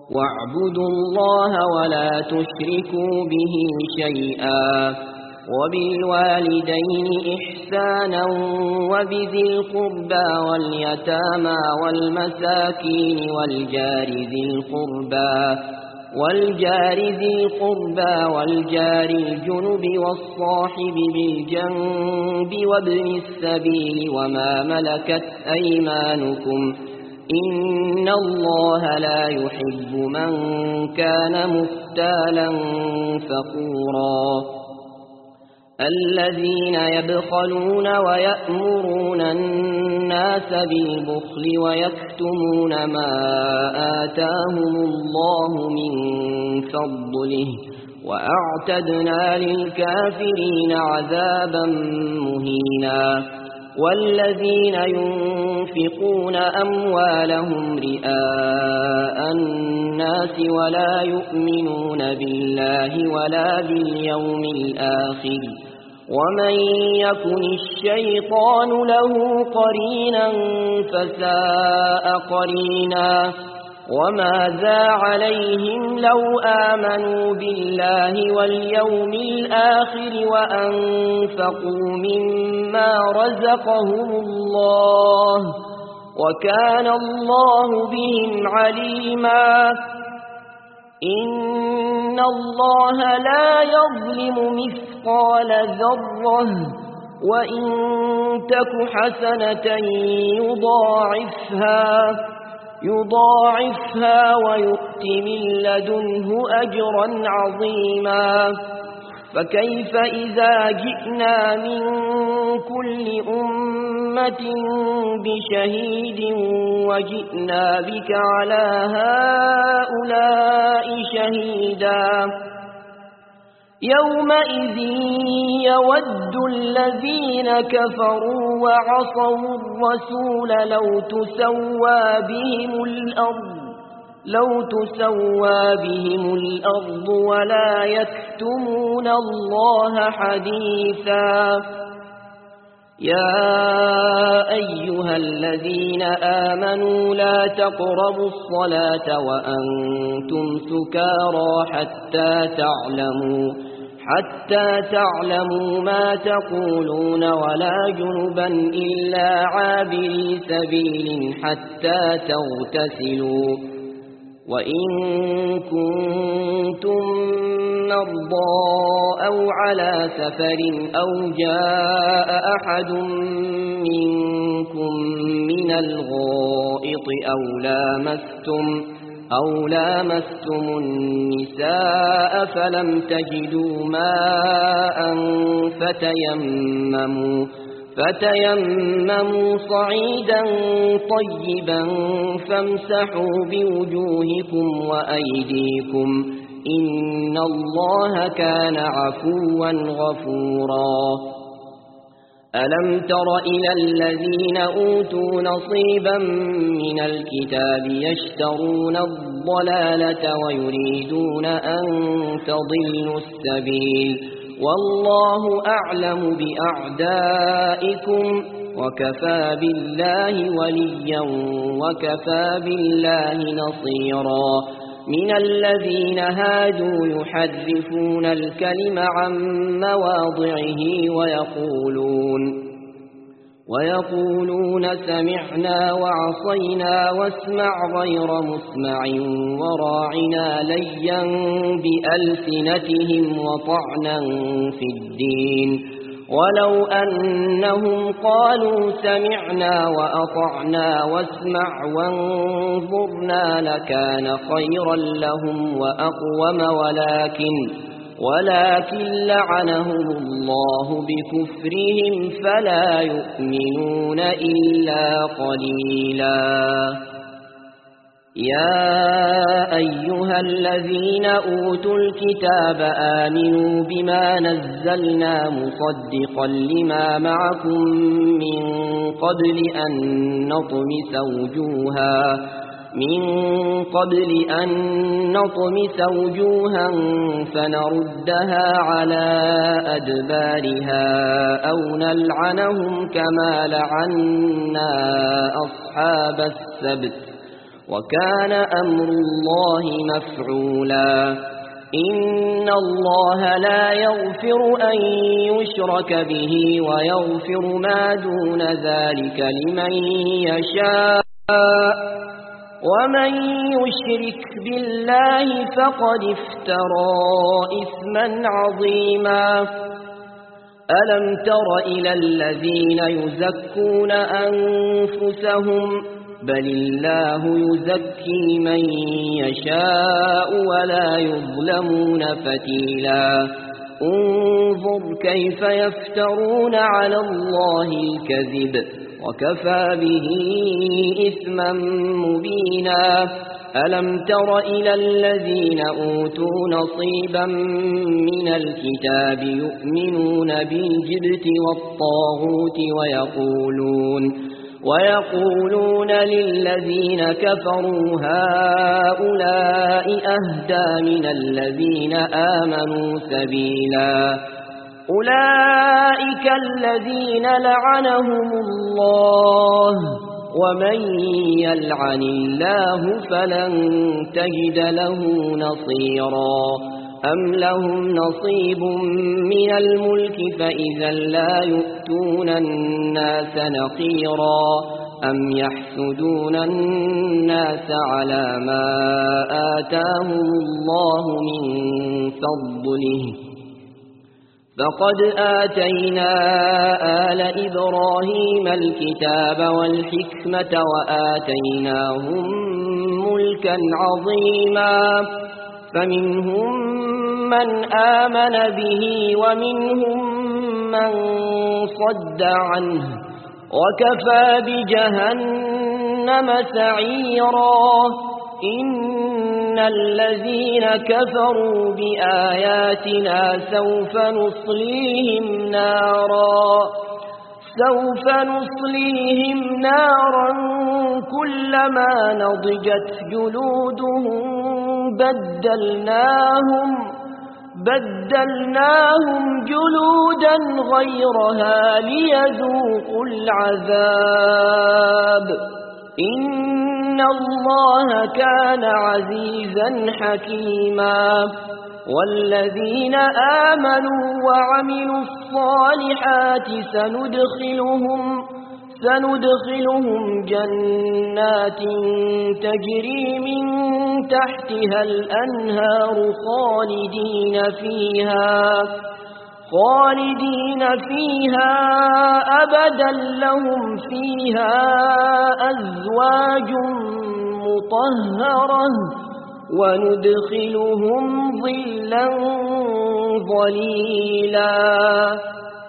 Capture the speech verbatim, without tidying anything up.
واعبدوا الله ولا تشركوا به شيئا وبالوالدين إحسانا وبذي القربى واليتامى والمساكين والجار ذي القربى والجار ذي القربى والجار الجنب والصاحب بالجنب وابن السبيل وما ملكت أيمانكم إن الله لا يحب من كان مختالا فخورا الذين يبخلون ويأمرون الناس بالبخل ويكتمون ما آتاهم الله من فضله وأعتدنا للكافرين عذابا مهينا والذين ينفقون أموالهم رئاء الناس ولا يؤمنون بالله ولا باليوم الآخر ومن يكن الشيطان له قرينا فساء قرينا وماذا عليهم لو آمنوا بالله واليوم الآخر وأنفقوا مما رزقهم الله وكان الله بهم عليما إن الله لا يظلم مثقال ذرة وإن تك حسنة يضاعفها يضاعفها ويؤت من لدنه أجرا عظيما فكيف إذا جئنا من كل أمة بشهيد وجئنا بك على هؤلاء شهيدا يومئذ يود الذين كفروا وعصوا الرسول لو تسوى بهم الأرض لو تسوى بهم الأرض ولا يكتمون الله حديثا يا أيها الذين آمنوا لا تقربوا الصلاة وأنتم سكارى حتى تعلموا حتى تعلموا ما تقولون ولا جنبا إلا عابري سبيل حتى تغتسلوا وإن كنتم مرضى أو على سفر أو جاء أحد منكم من الغائط أو لامستم أو لامستم النساء فلم تجدوا ماء فتيمموا فتيمموا صعيدا طيبا فامسحوا بوجوهكم وأيديكم إن الله كان عفوا غفورا ألم تر إلى الذين أوتوا نصيبا من الكتاب يشترون الضلالة ويريدون أن تضلوا السبيل والله أعلم بأعدائكم وكفى بالله وليا وكفى بالله نصيرا من الذين هادوا يحرفون الكلم عن مواضعه ويقولون ويقولون سمعنا وعصينا واسمع غير مسمع وراعنا ليا بألسنتهم وطعنا في الدين ولو أنهم قالوا سمعنا وأطعنا واسمع وانظرنا لكان خيرا لهم وأقوم ولكن ولكن لعنهم الله بكفرهم فلا يؤمنون إلا قليلا يا أيها الذين أوتوا الكتاب آمنوا بما نزلنا مصدقا لما معكم من قبل أن نطمس وجوها من قبل أن نطمس وجوها فنردها على أدبارها أو نلعنهم كما لعنا أصحاب السبت وكان أمر الله مفعولا إن الله لا يغفر أن يشرك به ويغفر ما دون ذلك لمن يشاء ومن يشرك بالله فقد افترى إثما عظيما ألم تر إلى الذين يزكون أنفسهم بل الله يزكي من يشاء ولا يظلمون فتيلا انظر كيف يفترون على الله الكذب وكفى به إثما مبينا ألم تر إلى الذين أوتوا نصيبا من الكتاب يؤمنون بالجبت والطاغوت ويقولون ويقولون للذين كفروا هؤلاء أهدى من الذين آمنوا سبيلا أولئك الذين لعنهم الله ومن يلعن الله فلن تجد له نصيرا أم لهم نصيب من الملك فإذا لا يؤتون الناس نقيرا أم يحسدون الناس على ما آتاهم الله من فضله فقد آتينا آل إبراهيم الكتاب والحكمة وآتيناهم ملكا عظيما فمنهم من آمن به ومنهم من صد عنه وكفى بجهنم سعيرا إن الذين كفروا بآياتنا سوف نصليهم نارا سوف نصليهم نارا كلما نضجت جلودهم بدلناهم بدلناهم جلودا غيرها ليذوقوا العذاب إن الله كان عزيزا حكيما والذين آمنوا وعملوا الصالحات سندخلهم سندخلهم جنات تجري من تحتها الأنهار خالدين فيها خالدين فيها أبدا لهم فيها أزواج مطهرة وندخلهم ظلا ظليلا